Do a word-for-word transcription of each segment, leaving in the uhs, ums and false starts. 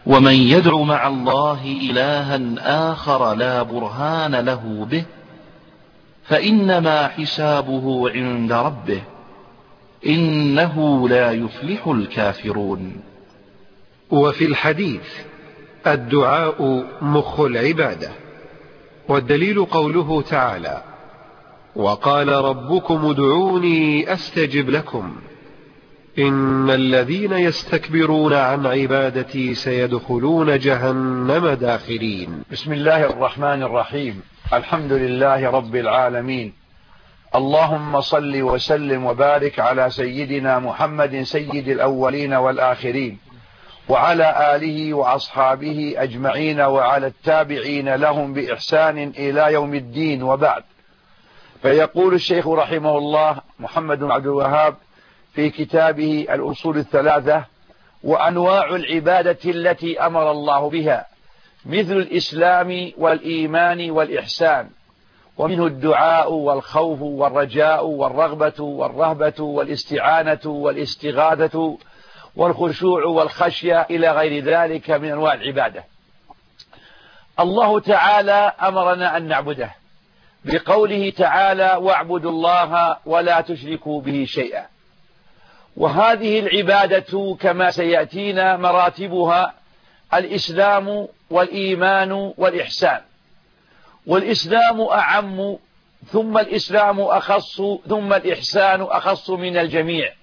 ومن يدع مع الله إلها آخر لا برهان له به فإنما حسابه عند ربه إنه لا يفلح الكافرون. وفي الحديث: الدعاء مخ العبادة. والدليل قوله تعالى: وقال ربكم ادعوني أستجب لكم إن الذين يستكبرون عن عبادتي سيدخلون جهنم داخرين. بسم الله الرحمن الرحيم. الحمد لله رب العالمين. اللهم صل وسلم وبارك على سيدنا محمد سيد الأولين والآخرين وعلى آله وأصحابه أجمعين وعلى التابعين لهم بإحسان إلى يوم الدين، وبعد. فيقول الشيخ رحمه الله محمد بن عبد الوهاب في كتابه الأصول الثلاثة: وأنواع العبادة التي أمر الله بها مثل الإسلام والإيمان والإحسان، ومنه الدعاء والخوف والرجاء والرغبة والرهبة والاستعانة والاستغاثة والخشوع والخشية إلى غير ذلك من أنواع العبادة. الله تعالى أمرنا أن نعبده بقوله تعالى: واعبدوا الله ولا تشركوا به شيئا. وهذه العبادة كما سيأتينا مراتبها: الإسلام والإيمان والإحسان. والإسلام أعم، ثم الإسلام أخص، ثم الإحسان أخص من الجميع.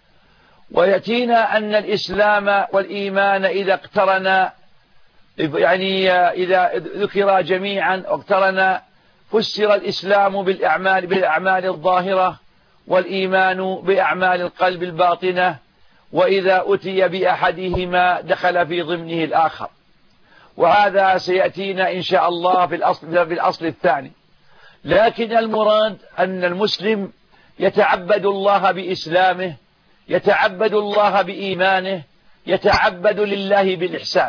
ويأتينا أن الإسلام والإيمان إذا اقترنا، يعني إذا ذكر جميعا اقترنا، فسر الإسلام بالأعمال بالأعمال الظاهرة، والإيمان بأعمال القلب الباطنة، وإذا أتي بأحدهما دخل في ضمنه الآخر. وهذا سيأتينا إن شاء الله في الأصل, في الأصل الثاني. لكن المراد أن المسلم يتعبد الله بإسلامه، يتعبد الله بإيمانه، يتعبد لله بالإحسان.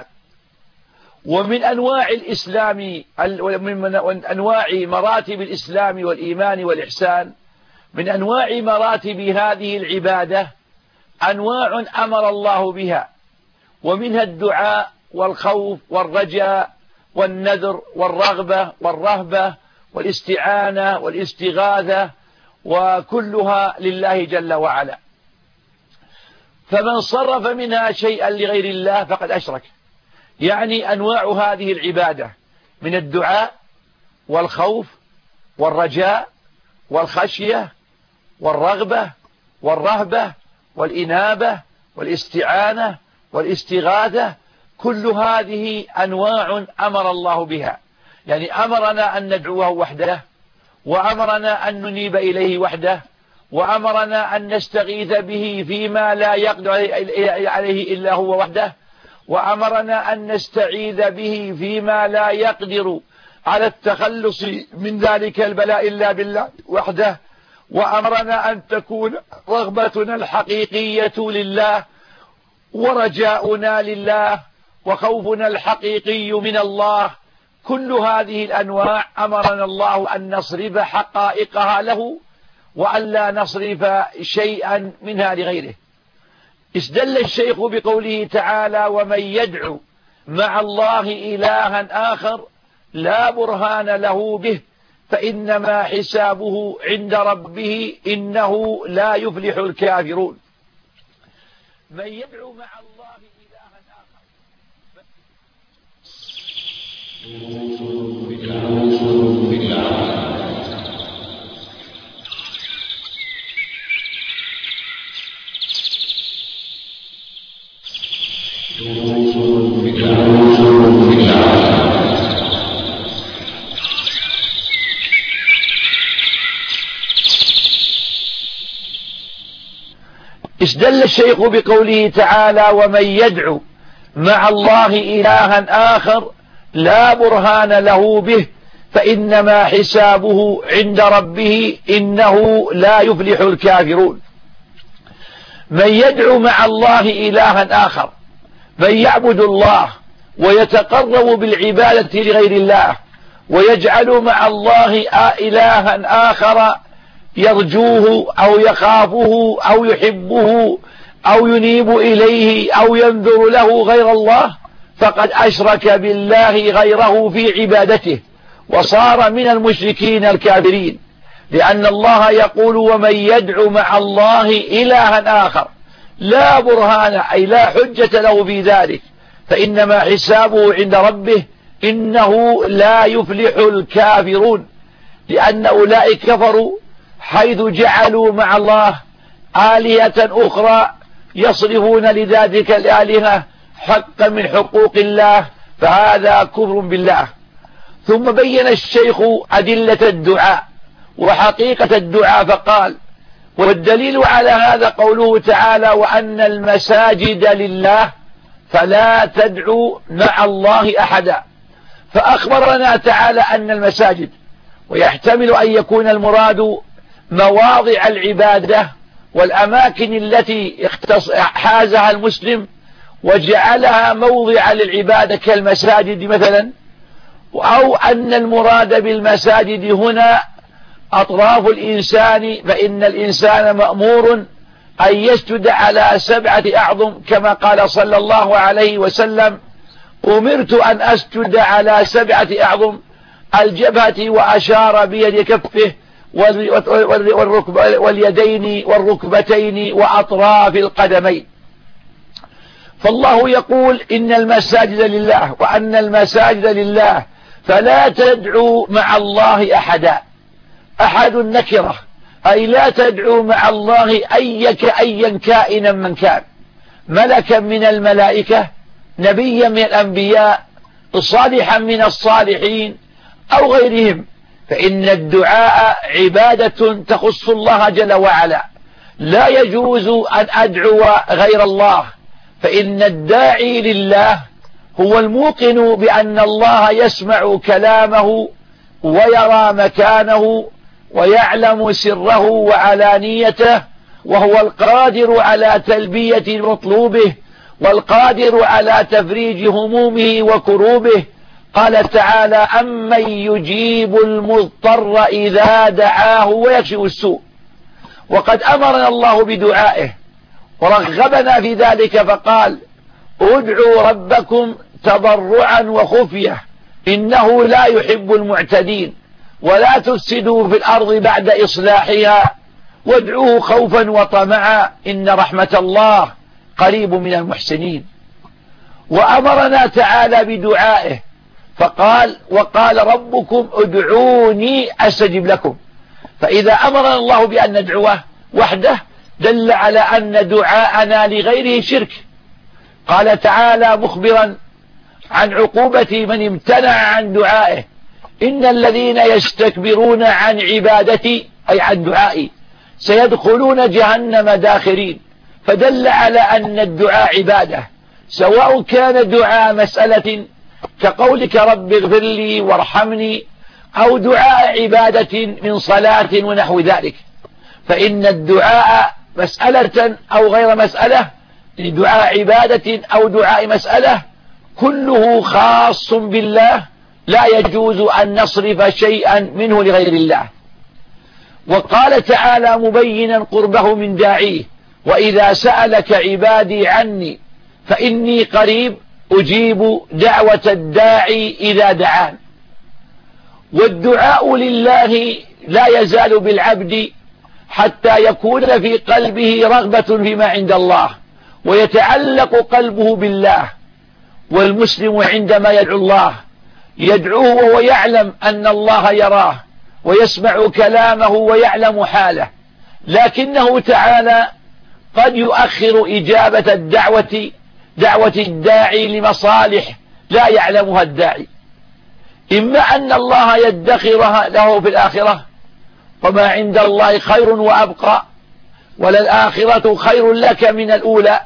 ومن أنواع الإسلام، من أنواع مراتب الإسلام والإيمان والإحسان، من أنواع مراتب هذه العبادة أنواع أمر الله بها، ومنها الدعاء والخوف والرجاء والنذر والرغبة والرهبة والاستعانة والاستغاثة، وكلها لله جل وعلا. فمن صرف منها شيئا لغير الله فقد أشرك. يعني أنواع هذه العبادة من الدعاء والخوف والرجاء والخشية والرغبة والرهبة والإنابة والاستعانة والاستغاثة، كل هذه أنواع أمر الله بها. يعني أمرنا أن ندعوه وحده، وأمرنا أن ننيب إليه وحده، وأمرنا أن نستغيث به فيما لا يقدر عليه إلا هو وحده، وأمرنا أن نستعيذ به فيما لا يقدر على التخلص من ذلك البلاء إلا بالله وحده، وأمرنا أن تكون رغبتنا الحقيقية لله، ورجاؤنا لله، وخوفنا الحقيقي من الله. كل هذه الأنواع أمرنا الله أن نصرف حقائقها له، وأن لا نصرف شيئا منها لغيره. استدل الشيخ بقوله تعالى: ومن يدعو مع الله إلها آخر لا برهان له به فإنما حسابه عند ربه إنه لا يفلح الكافرون. من يدعو مع الله إلها آخر استدل الشيخ بقوله تعالى: ومن يدعو مع الله إلها آخر لا برهان له به فإنما حسابه عند ربه إنه لا يفلح الكافرون. من يدعو مع الله إلها آخر، من يعبد الله ويتقرب بالعبادة لغير الله، ويجعل مع الله إلها آخر يرجوه أو يخافه أو يحبه أو ينيب إليه أو ينذر له غير الله، فقد أشرك بالله غيره في عبادته وصار من المشركين الكافرين، لأن الله يقول ومن يدعو مع الله إلها آخر لا برهان أي لا حجة له في ذلك فإنما حسابه عند ربه إنه لا يفلح الكافرون، لأن أولئك كفروا حيث جعلوا مع الله آلهة أخرى يصرفون لذلك الآلهة حقا من حقوق الله، فهذا كفر بالله. ثم بين الشيخ أدلة الدعاء وحقيقة الدعاء فقال والدليل على هذا قوله تعالى وأن المساجد لله فلا تدعوا مع الله أحدا، فأخبرنا تعالى أن المساجد، ويحتمل أن يكون المراد مواضع العبادة والأماكن التي حازها المسلم وجعلها موضع للعبادة كالمساجد مثلا، أو أن المراد بالمساجد هنا أطراف الإنسان، فإن الإنسان مأمور أن يسجد على سبعة أعظم كما قال صلى الله عليه وسلم أمرت أن أسجد على سبعة أعظم الجبهة وأشار بيد كفه واليدين والركبتين وأطراف القدمين. فالله يقول إن المساجد لله وأن المساجد لله فلا تدعوا مع الله أحدا. أحد النكرة أي لا تدعوا مع الله أيك أيا كائنا من كان، ملكا من الملائكة، نبيا من الأنبياء، صالحا من الصالحين أو غيرهم، فإن الدعاء عبادة تخص الله جل وعلا، لا يجوز أن أدعو غير الله، فإن الداعي لله هو الموقن بأن الله يسمع كلامه ويرى مكانه ويعلم سره وعلانيته، وهو القادر على تلبية مطلوبه والقادر على تفريج همومه وكروبه. قال تعالى أمن يجيب المضطر إذا دعاه ويكشف السوء، وقد أمرنا الله بدعائه ورغبنا في ذلك فقال ادعوا ربكم تضرعا وخفية إنه لا يحب المعتدين ولا تفسدوا في الأرض بعد إصلاحها وادعوه خوفا وطمعا إن رحمة الله قريب من المحسنين. وأمرنا تعالى بدعائه فقال وقال ربكم ادعوني أستجب لكم، فإذا أمرنا الله بأن ندعوه وحده دل على أن دعاءنا لغيره شرك. قال تعالى مخبرا عن عقوبة من امتنع عن دعائه إن الذين يستكبرون عن عبادتي أي عن دعائي سيدخلون جهنم داخرين، فدل على أن الدعاء عبادة، سواء كان دعاء مسألة كقولك رب اغفر لي وارحمني أو دعاء عبادة من صلاة ونحو ذلك، فإن الدعاء مسألة أو غير مسألة، دعاء عبادة أو دعاء مسألة كله خاص بالله، لا يجوز أن نصرف شيئا منه لغير الله. وقال تعالى مبينا قربه من داعيه وإذا سألك عبادي عني فإني قريب أجيب دعوة الداعي إذا دعان. والدعاء لله لا يزال بالعبد حتى يكون في قلبه رغبة فيما عند الله ويتعلق قلبه بالله. والمسلم عندما يدعو الله يدعوه وهو يعلم أن الله يراه ويسمع كلامه ويعلم حاله، لكنه تعالى قد يؤخر إجابة الدعوة دعوة الداعي لمصالح لا يعلمها الداعي، إما أن الله يدخرها له في الآخرة وما عند الله خير وأبقى وللآخرة خير لك من الأولى،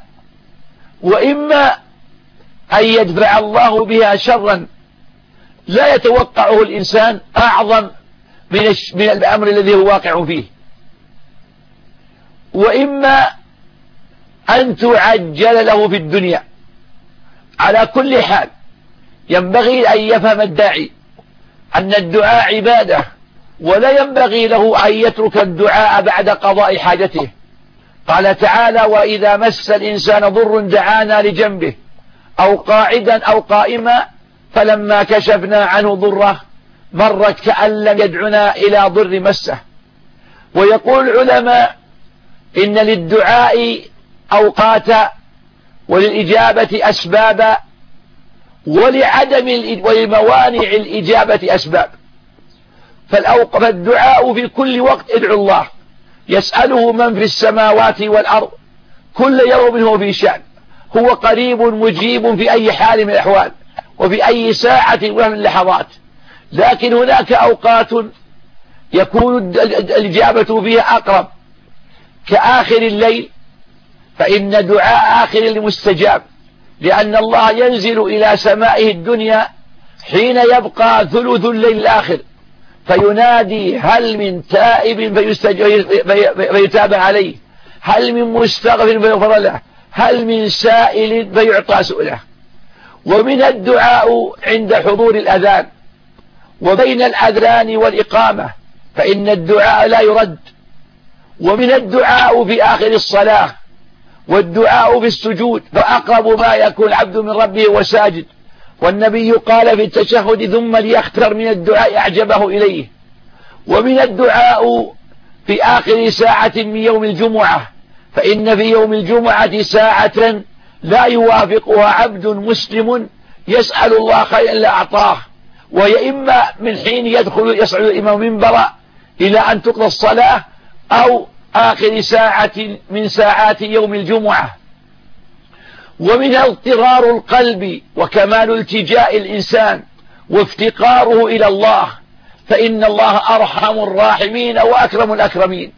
وإما أن يدفع الله بها شرا لا يتوقعه الإنسان أعظم من من الأمر الذي هو واقع فيه، وإما أن تعجل له في الدنيا. على كل حال ينبغي أن يفهم الداعي أن الدعاء عبادة، ولا ينبغي له أن يترك الدعاء بعد قضاء حاجته. قال تعالى وإذا مس الإنسان ضر دعانا لجنبه أو قاعدا أو قائما، فلما كشفنا عنه ضره مرت كأن لم يدعنا إلى ضر مسه. ويقول العلماء إن للدعاء أوقاتا وللإجابة أسبابا ولعدم ولموانع الإجابة أسباب. فالدعاء في كل وقت ادعو الله، يسأله من في السماوات والأرض كل يوم هو في شأن، هو قريب مجيب في أي حال من الأحوال وفي أي ساعة من اللحظات. لكن هناك أوقات يكون الإجابة فيها أقرب كآخر الليل، فإن دعاء آخر المستجاب، لأن الله ينزل إلى سمائه الدنيا حين يبقى ثلث الليل الآخر فينادي هل من تائب فيتاب عليه، هل من مستغفر فيغفر له، هل من سائل فيعطى سؤله. ومن الدعاء عند حضور الأذان وبين الأذان والإقامة فإن الدعاء لا يرد. ومن الدعاء في آخر الصلاة والدعاء في السجود، فأقرب ما يكون العبد من ربه وساجد. والنبي قال في التشهد ثم ليختر من الدعاء أعجبه إليه. ومن الدعاء في آخر ساعة من يوم الجمعة، فإن في يوم الجمعة ساعة لا يوافقها عبد مسلم يسأل الله خيرا لأعطاه، وهي إما من حين يدخل يصعد الإمام منبرا إلى أن تقضى الصلاة أو آخر ساعة من ساعات يوم الجمعة. ومن اضطرار القلب وكمال التجاء الإنسان وافتقاره إلى الله، فإن الله أرحم الراحمين وأكرم الأكرمين.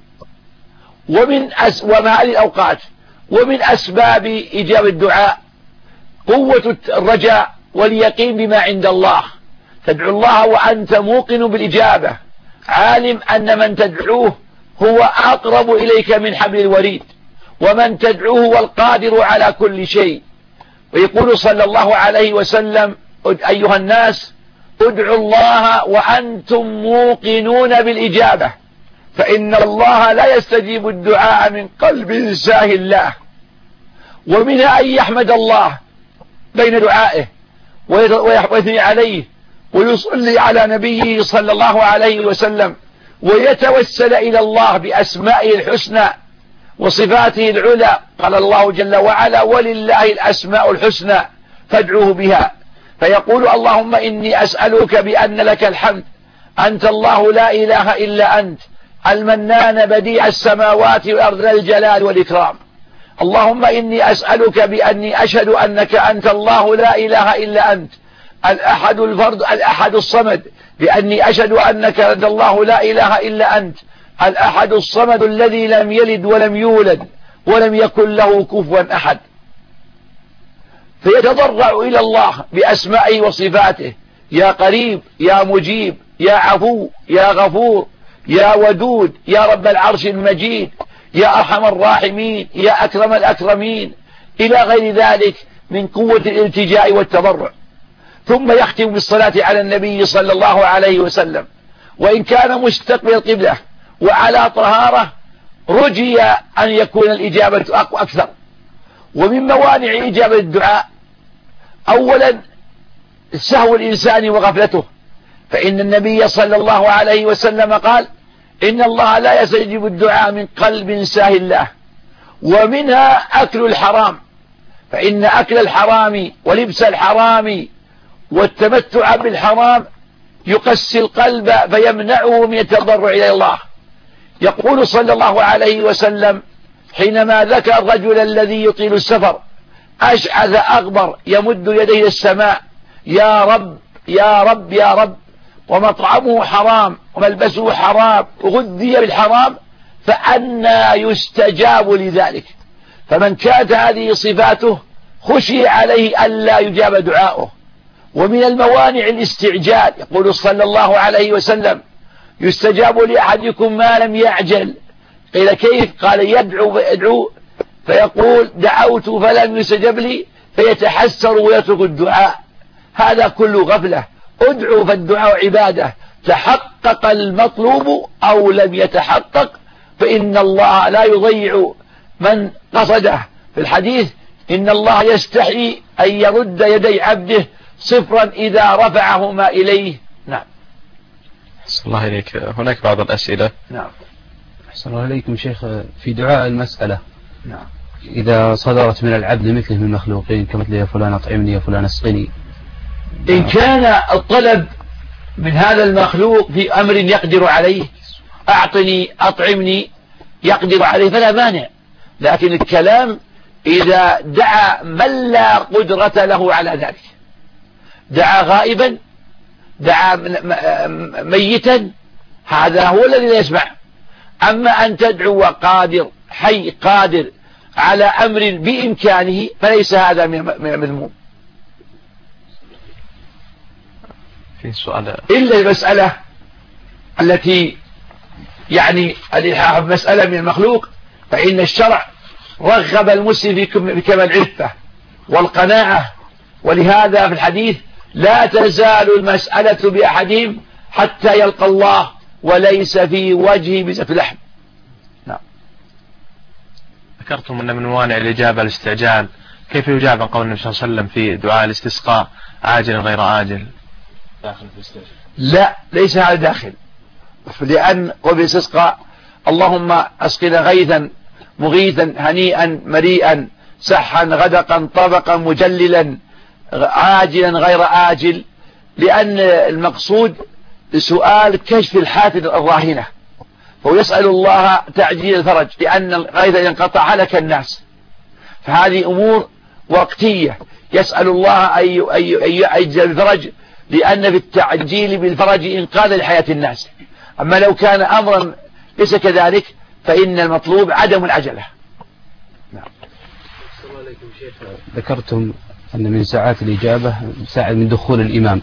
ومن أس ومع هذه الأوقات ومن أسباب إجابة الدعاء قوة الرجاء واليقين بما عند الله. تدعو الله وأنت موقن بالإجابة، عالم أن من تدعوه هو أقرب إليك من حبل الوريد، ومن تدعوه هو القادر على كل شيء. ويقول صلى الله عليه وسلم أيها الناس ادعوا الله وأنتم موقنون بالإجابة، فإن الله لا يستجيب الدعاء من قلب ساهٍ له. ومنها أن يحمد الله بين دعائه ويثني عليه ويصلي على نبيه صلى الله عليه وسلم، ويتوسل إلى الله بأسمائه الحسنى وصفاته العلى. قال الله جل وعلا ولله الأسماء الحسنى فادعوه بها. فيقول اللهم إني أسألك بأن لك الحمد، أنت الله لا إله إلا أنت المنان بديع السماوات والأرض ذا الجلال والإكرام. اللهم إني أسألك بأني أشهد أنك أنت الله لا إله إلا أنت الأحد الفرد الأحد الصمد، بأني أشهد أنك أنت الله لا إله إلا أنت الأحد الصمد الذي لم يلد ولم يولد ولم يكن له كفوا أحد. فيتضرع إلى الله بأسمائه وصفاته، يا قريب يا مجيب يا عفو يا غفور يا ودود يا رب العرش المجيد يا أرحم الراحمين يا أكرم الأكرمين، إلى غير ذلك من قوة الالتجاء والتضرع. ثم يختم بالصلاة على النبي صلى الله عليه وسلم، وإن كان مستقبل القبلة وعلى طهارة رجي أن يكون الإجابة أكثر. ومن موانع إجابة الدعاء أولا سهو الإنسان وغفلته، فإن النبي صلى الله عليه وسلم قال إن الله لا يستجيب الدعاء من قلب ساهٍ له. ومنها أكل الحرام، فإن أكل الحرام ولبس الحرام والتمتع بالحرام يقسي القلب فيمنعه من التضرع إلى الله. يقول صلى الله عليه وسلم حينما ذكر الرجل الذي يطيل السفر أشعث أغبر يمد يديه إلى السماء يا رب يا رب يا رب، ومطعمه حرام وملبسه حرام وغذي بالحرام، فأنى يستجاب لذلك؟ فمن كانت هذه صفاته خشي عليه ألا يجاب دعاؤه. ومن الموانع الاستعجال، يقول صلى الله عليه وسلم يستجاب لأحدكم ما لم يعجل. قيل كيف؟ قال يدعو فيدعو فيقول دعوت فلم يستجب لي فيتحسر ويترك الدعاء، هذا كله غفلة. ادعو فالدعاء عبادة، تحقق المطلوب أو لم يتحقق فإن الله لا يضيع من قصده. في الحديث إن الله يستحي أن يرد يدي عبده صفرا إذا رفعهما إليه. نعم. أحسن الله إليك. هناك بعض الأسئلة. نعم. أحسن الله إليكم شيخ. في دعاء المسألة نعم إذا صدرت من العبد مثله من المخلوقين كمثل يا فلان أطعمني يا فلان اسقني، إن كان الطلب من هذا المخلوق في أمر يقدر عليه، أعطني أطعمني يقدر عليه فلا مانع، لكن الكلام إذا دعا من لا قدرة له على ذلك، دعا غائبا دعا ميتا، هذا هو الذي لا يسمع. أما أن تدعو قادر حي قادر على أمر بإمكانه فليس هذا من المذموم. في سؤال إلا المسألة التي يعني الإلحاح بمسألة من المخلوق، فإن الشرع رغب المسلم في كمال العفة والقناعة، ولهذا في الحديث لا تزال المسألة بأحدهم حتى يلقى الله وليس في وجهه بزة لحم. نعم. ذكرتم أن من موانع الإجابة الاستعجال، كيف يجاب عن قول النبي صلى الله عليه وسلم في دعاء الاستسقاء عاجل غير آجل؟ داخل في الاستعجال. لا ليس هذا داخل، لأن قول الاستسقاء اللهم أسقنا غيثا مغيثا هنيئا مريئا سحا غدقا طبقا مجللا عاجلا غير آجل، لأن المقصود سؤال كشف الحافظ الراهنة، فهو يسأل الله تعجيل الفرج، لأن الغيث ينقطع هلك الناس، فهذه أمور وقتية يسأل الله أن يعجل الفرج، لأن بالتعجيل بالفرج إنقاذ لحياة الناس. أما لو كان أمرا ليس كذلك فإن المطلوب عدم العجلة. نعم. ذكرتم أن من ساعات الإجابة ساعة من دخول الإمام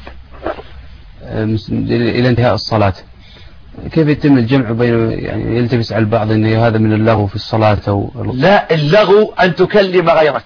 إلى انتهاء الصلاة، كيف يتم الجمع بين، يعني يلتبس على البعض أن هذا من اللغو في الصلاة أو لا، اللغو أن تكلم غيرك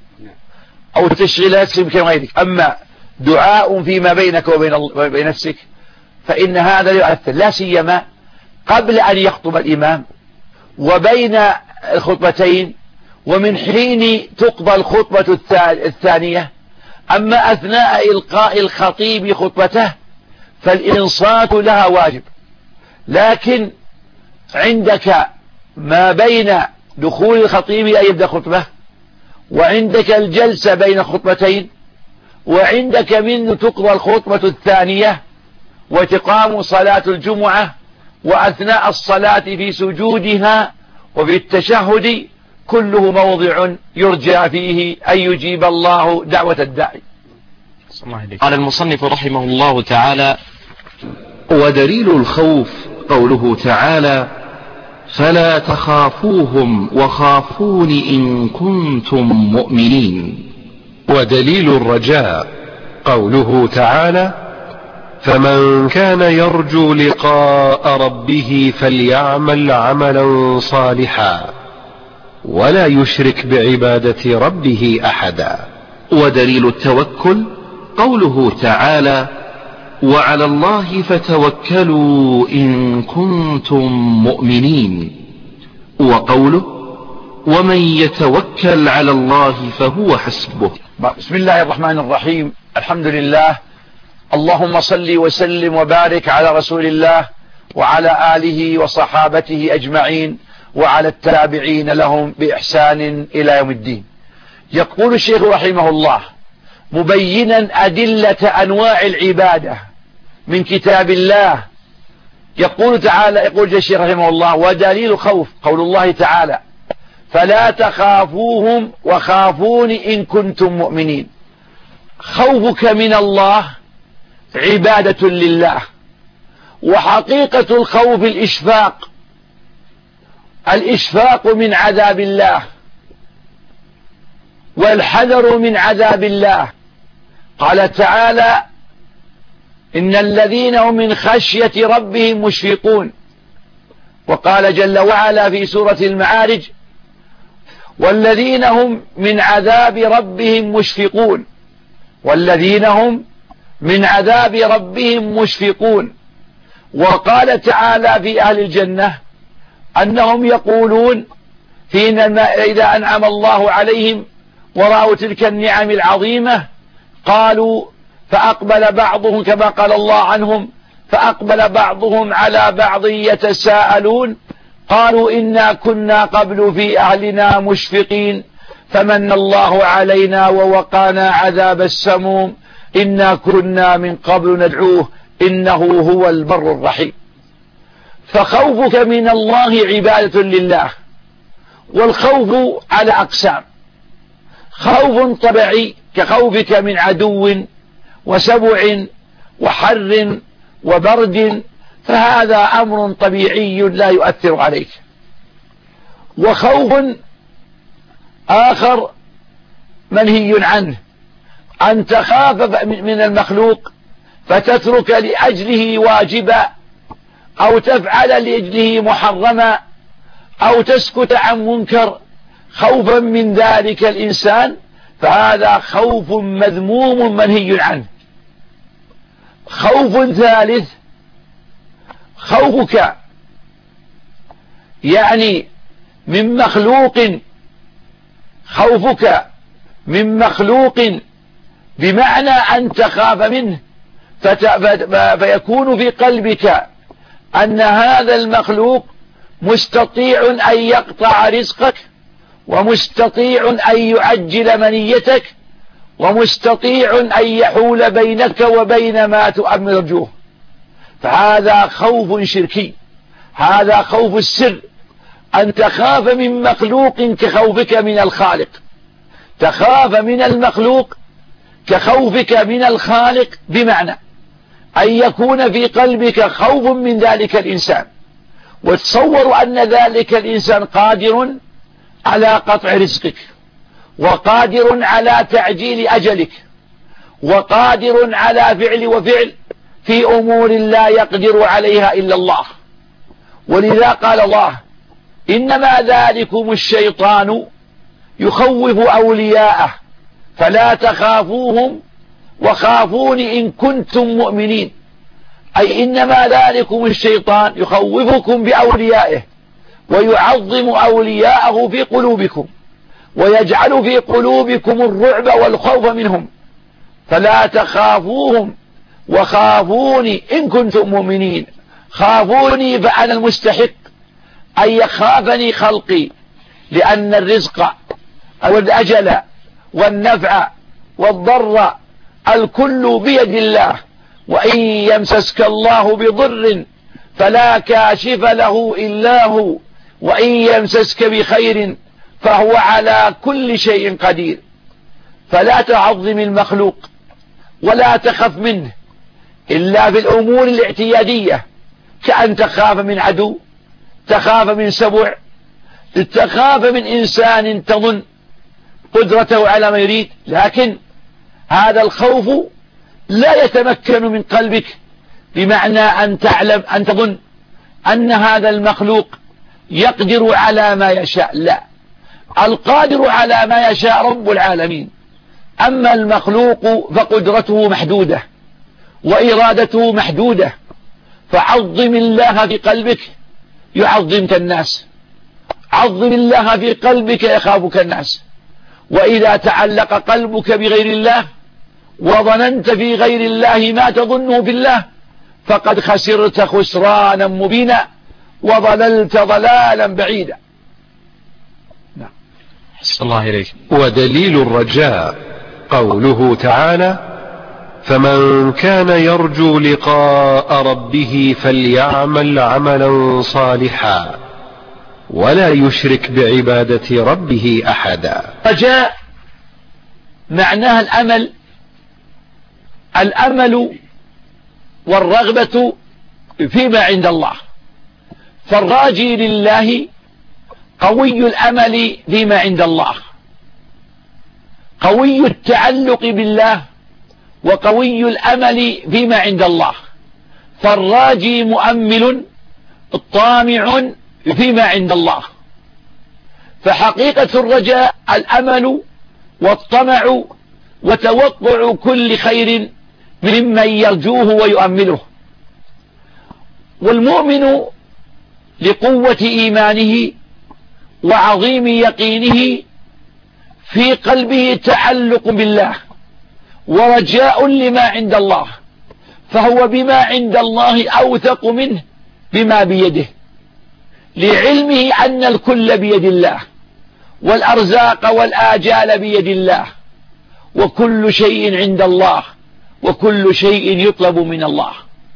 أو تشغل نفسك غيرك، أما دعاء فيما بينك وبين نفسك فإن هذا يؤثر، لا سيما قبل أن يخطب الإمام وبين الخطبتين ومن حين تقبل الخطبة الثانية. أما أثناء إلقاء الخطيب خطبته فالإنصات لها واجب، لكن عندك ما بين دخول الخطيب أن يبدأ خطبة، وعندك الجلسة بين الخطبتين، وعندك من تقضى الخطبة الثانية وتقام صلاة الجمعة، وأثناء الصلاة في سجودها وفي التشهد، كله موضع يرجى فيه أن يجيب الله دعوة الداعي. قال المصنف رحمه الله تعالى: ودليل الخوف قوله تعالى: فلا تخافوهم وخافون إن كنتم مؤمنين. ودليل الرجاء قوله تعالى: فمن كان يرجو لقاء ربه فليعمل عملا صالحا ولا يشرك بعبادة ربه أحدا. ودليل التوكل قوله تعالى: وعلى الله فتوكلوا إن كنتم مؤمنين. وقوله: ومن يتوكل على الله فهو حسبه. بسم الله الرحمن الرحيم. الحمد لله، اللهم صل وسلم وبارك على رسول الله وعلى آله وصحابته أجمعين وعلى التابعين لهم بإحسان إلى يوم الدين. يقول الشيخ رحمه الله مبينا أدلة أنواع العبادة من كتاب الله، يقول تعالى يقول الشيخ رحمه الله: ودليل خوف قول الله تعالى: فلا تخافوهم وخافون إن كنتم مؤمنين. خوفك من الله عبادة لله، وحقيقة الخوف الإشفاق، الإشفاق من عذاب الله والحذر من عذاب الله. قال تعالى: إن الذين هم من خشية ربهم مشفقون. وقال جل وعلا في سورة المعارج: والذين هم من عذاب ربهم مشفقون، والذين هم من عذاب ربهم مشفقون. وقال تعالى في أهل الجنة أنهم يقولون فينا إذا أنعم الله عليهم ورأوا تلك النعم العظيمة قالوا فأقبل بعضهم كما قال الله عنهم فأقبل بعضهم على بعض يتساءلون قالوا إنا كنا قبل في أهلنا مشفقين فمن الله علينا ووقانا عذاب السموم إنا كنا من قبل ندعوه إنه هو البر الرحيم. فخوفك من الله عبادة لله، والخوف على أقسام: خوف طبيعي كخوفك من عدو وسبع وحر وبرد، فهذا أمر طبيعي لا يؤثر عليك. وخوف آخر منهي عنه، أن تخاف من المخلوق فتترك لأجله واجبا أو تفعل لأجله محرما أو تسكت عن منكر خوفا من ذلك الإنسان، فهذا خوف مذموم منهي عنه. خوف ثالث: خوفك يعني من مخلوق خوفك من مخلوق بمعنى أن تخاف منه فيكون في قلبك أن هذا المخلوق مستطيع أن يقطع رزقك، ومستطيع أن يعجل منيتك، ومستطيع أن يحول بينك وبين ما تؤمل رجوه، فهذا خوف شركي. هذا خوف السر، أن تخاف من مخلوق كخوفك من الخالق، تخاف من المخلوق كخوفك من الخالق، بمعنى أن يكون في قلبك خوف من ذلك الإنسان، وتصور أن ذلك الإنسان قادر على قطع رزقك، وقادر على تعجيل أجلك، وقادر على فعل وفعل في أمور لا يقدر عليها إلا الله. ولذا قال الله: إنما ذلكم الشيطان يخوف أولياءه فلا تخافوهم وخافون إن كنتم مؤمنين. أي إنما ذلكم الشيطان يخوفكم بأوليائه ويعظم أولياءه في قلوبكم ويجعل في قلوبكم الرعب والخوف منهم، فلا تخافوهم وخافوني إن كنتم مؤمنين. خافوني فأنا المستحق أن يخافني خلقي، لأن الرزق أو الأجل والنفع والضر الكل بيد الله، وإن يمسسك الله بضر فلا كاشف له إلا هو، وإن يمسسك بخير فهو على كل شيء قدير. فلا تعظم المخلوق ولا تخف منه إلا في الأمور الاعتيادية، كأن تخاف من عدو، تخاف من سبع، تخاف من إنسان تظن قدرته على ما يريد، لكن هذا الخوف لا يتمكن من قلبك بمعنى أن تعلم أن تظن أن هذا المخلوق يقدر على ما يشاء. لا، القادر على ما يشاء رب العالمين، أما المخلوق فقدرته محدودة وإرادته محدودة. فعظم الله في قلبك يعظمك الناس، عظم الله في قلبك يخافك الناس. وإذا تعلق قلبك بغير الله وظننت في غير الله ما تظنه بالله فقد خسرت خسرانا مبينا وضللت ضلالا بعيدا. نعم. أحسن الله إليك. ودليل الرجاء قوله تعالى: فمن كان يرجو لقاء ربه فليعمل عملا صالحا ولا يشرك بعبادة ربه أحدا. رجاء معناها الأمل، الأمل والرغبة فيما عند الله. فالراجي لله قوي الأمل فيما عند الله، قوي التعلق بالله، وقوي الأمل فيما عند الله. فالراجي مؤمل طامع فيما عند الله. فحقيقة الرجاء الأمل والطمع وتوقع كل خير ممن يرجوه ويؤمله. والمؤمن لقوة إيمانه وعظيم يقينه في قلبه تعلق بالله ورجاء لما عند الله، فهو بما عند الله أوثق منه بما بيده، لعلمه أن الكل بيد الله، والأرزاق والآجال بيد الله، وكل شيء عند الله، وكل شيء يطلب من الله.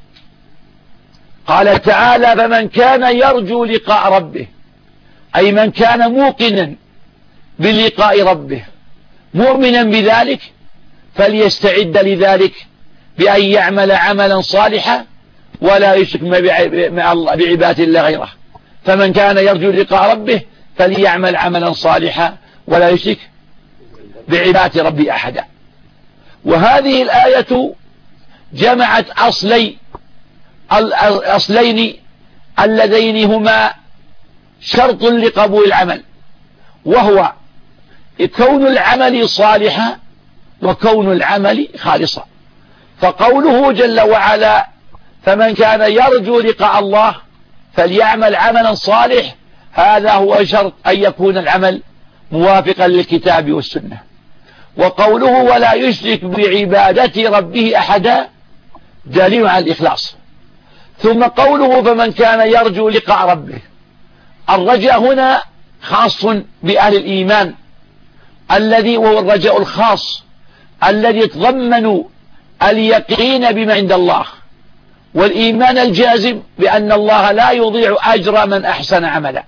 قال تعالى: فمن كان يرجو لقاء ربه، أي من كان موقنا بلقاء ربه مؤمنا بذلك فليستعد لذلك بأن يعمل عملا صالحا ولا يشرك مع الله بعبادة الله غيره. فمن كان يرجو لقاء ربه فليعمل عملا صالحا ولا يشرك بعبادة ربه أحدا. وهذه الآية جمعت أصلي الأصلين اللذين هما شرط لقبول العمل، وهو كون العمل صالحا وكون العمل خالصا. فقوله جل وعلا: فمن كان يرجو لقاء الله فليعمل عملا صالح، هذا هو شرط أن يكون العمل موافقا للكتاب والسنة. وقوله: ولا يشرك بعبادة ربه أحدا، دليل على الإخلاص. ثم قوله: فمن كان يرجو لقاء ربه، الرجاء هنا خاص بأهل الإيمان، الذي وهو الرجاء الخاص الذي يتضمن اليقين بما عند الله، والإيمان الجازم بأن الله لا يضيع أجر من أحسن عملا.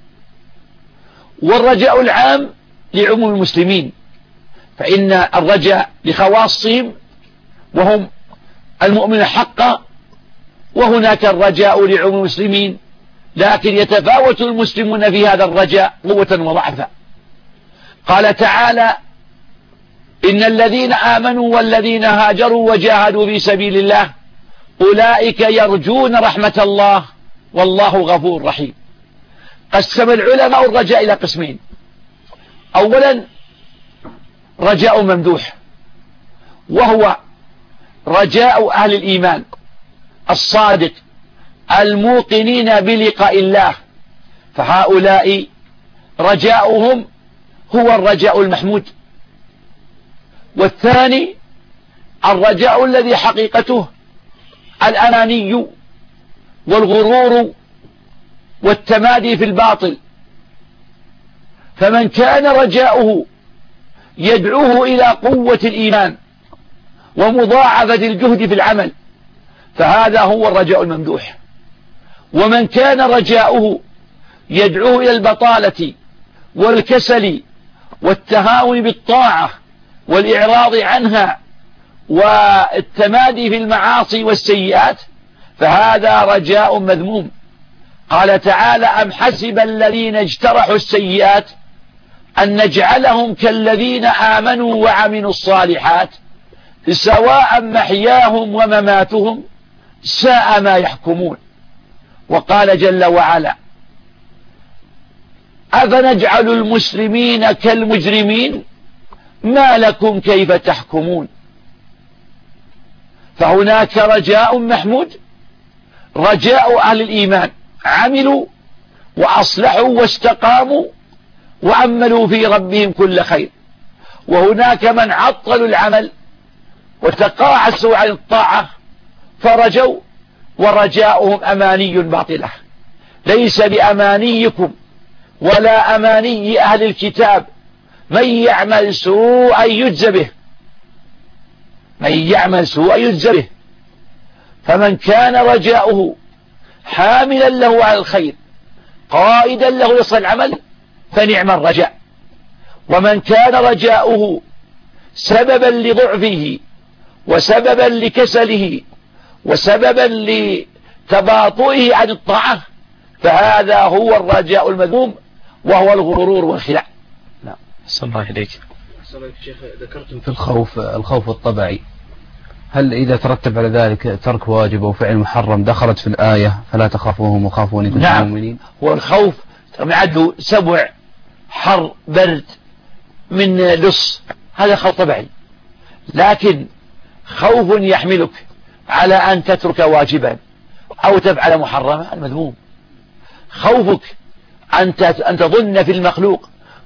والرجاء العام لعموم المسلمين، فإن الرجاء لخواصهم وهم المؤمن حقا، وهناك الرجاء لعموم المسلمين، لكن يتفاوت المسلمون في هذا الرجاء قوة وضعفا. قال تعالى: إن الذين آمنوا والذين هاجروا وجاهدوا في سبيل الله أولئك يرجون رحمة الله والله غفور رحيم. قسم العلماء الرجاء إلى قسمين: أولا رجاء ممدوح، وهو رجاء أهل الإيمان الصادق الموقنين بلقاء الله، فهؤلاء رجاؤهم هو الرجاء المحمود. والثاني الرجاء الذي حقيقته الأناني والغرور والتمادي في الباطل. فمن كان رجاؤه يدعوه إلى قوة الإيمان ومضاعفة الجهد في العمل فهذا هو الرجاء الممدوح. ومن كان رجاؤه يدعوه إلى البطالة والكسل والتهاون بالطاعة والإعراض عنها والتمادي في المعاصي والسيئات فهذا رجاء مذموم. قال تعالى: أم حسب الذين اجترحوا السيئات أن نجعلهم كالذين آمنوا وعملوا الصالحات سواء محياهم ومماتهم ساء ما يحكمون. وقال جل وعلا: أفنجعل المسلمين كالمجرمين ما لكم كيف تحكمون. فهناك رجاء محمود، رجاء أهل الإيمان عملوا وأصلحوا واستقاموا وعملوا في ربهم كل خير. وهناك من عطلوا العمل وتقاعسوا عن الطاعة فرجوا، ورجاؤهم أماني باطلة، ليس بأمانيكم ولا أماني أهل الكتاب، من يعمل سوءا يجزى به، من يعمل سوءا يجزى به. فمن كان رجاؤه حاملا له على الخير قائدا له يصل العمل فنعم الرجاء. ومن كان رجاؤه سببا لضعفه وسببا لكسله وسببا لتباطؤه عن الطاعة فهذا هو الرجاء المذموم، وهو الغرور والخداع. نعم. صلى الله عليك. صلى الله عليك شيخ. ذكرتم في الخوف الخوف الطبعي، هل إذا ترتب على ذلك ترك واجب أو فعل محرم دخلت في الآية فلا تخافوهم وخافوني كنتم نعم. مؤمنين؟ والخوف عنده سبع حر برد من لص، هذا خوف طبيعي. لكن خوف يحملك على أن تترك واجبا أو تفعل محرما المذموم. خوفك أن تظن في المخلوق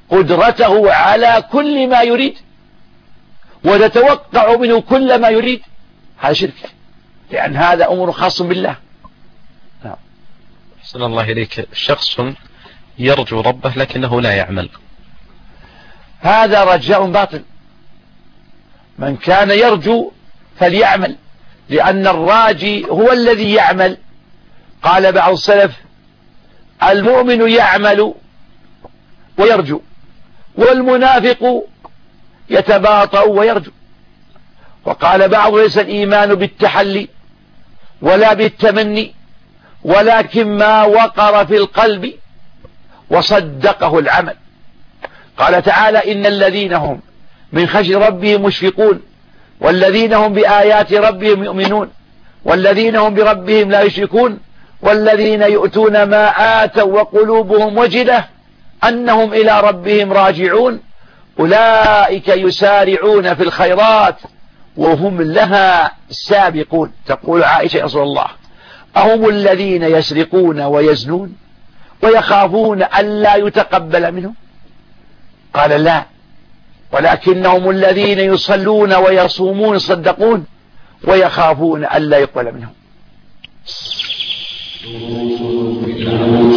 قدرته على كل ما يريد وتتوقع منه كل ما يريد، هذا شرك، لأن هذا أمر خاص بالله. نعم. أحسن الله إليك. شخص يرجو ربه لكنه لا يعمل، هذا رجاء باطل. من كان يرجو فليعمل، لأن الراجي هو الذي يعمل. قال بعض السلف: المؤمن يعمل ويرجو، والمنافق يتباطأ ويرجو. وقال بعض: ليس الإيمان بالتحلي ولا بالتمني، ولكن ما وقر في القلب وصدقه العمل. قال تعالى: إن الذين هم من خشية ربهم مشفقون، والذين هم بآيات ربهم يؤمنون، والذين هم بربهم لا يشركون، والذين يؤتون ما آتوا وقلوبهم وجلة أنهم إلى ربهم راجعون، أولئك يسارعون في الخيرات وهم لها سابقون. تقول عائشة: يا رسول الله، أهم الذين يسرقون ويزنون ويخافون ألا يتقبل منهم؟ قال: لا، ولكنهم الذين يصلون ويصومون يصدقون ويخافون ألا يقبل منهم.